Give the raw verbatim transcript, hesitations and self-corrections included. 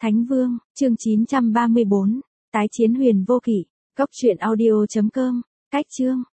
Thánh Vương, chương chín trăm ba mươi bốn, tái chiến Huyền Vô Kỵ, cốc truyện audio chấm com, cách chương,